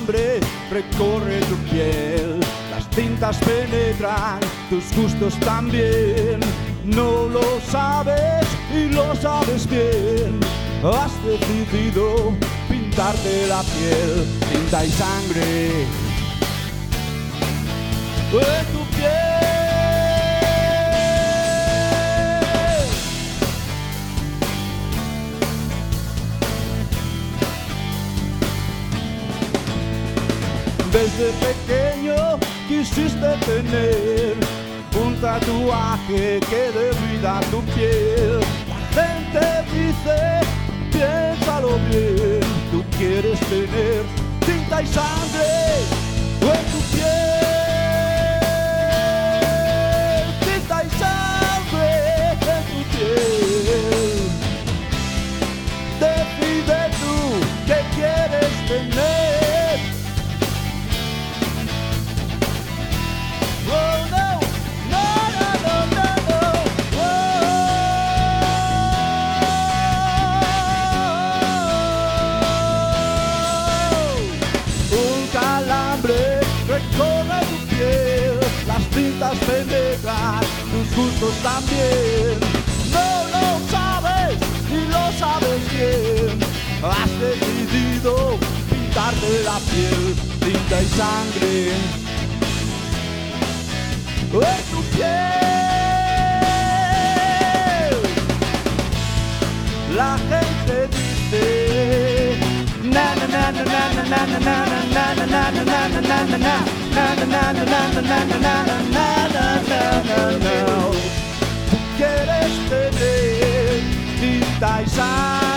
calambre recorre tu piel. Las tintas penetran, tus gustos también. No lo sabes y lo sabes bien. Has decidido pintarte la piel, tinta y sangre en tu piel. Desde pequeño quisiste tener un tatuaje que derrida tu piel. La gente dice, piénsalo bien, tú quieres tener tinta y sangre en tu piel. Tinta y sangre en tu piel. Decide tú qué quieres tener. Recorre tu piel, las tintas penetran, tus gustos también. No lo sabes y lo sabes bien. Has decidido pintarte la piel, tinta y sangre en tu piel. La gente dice na na na na na na na na na na na na na na na na na. Tú quieres tener tinta y sangre.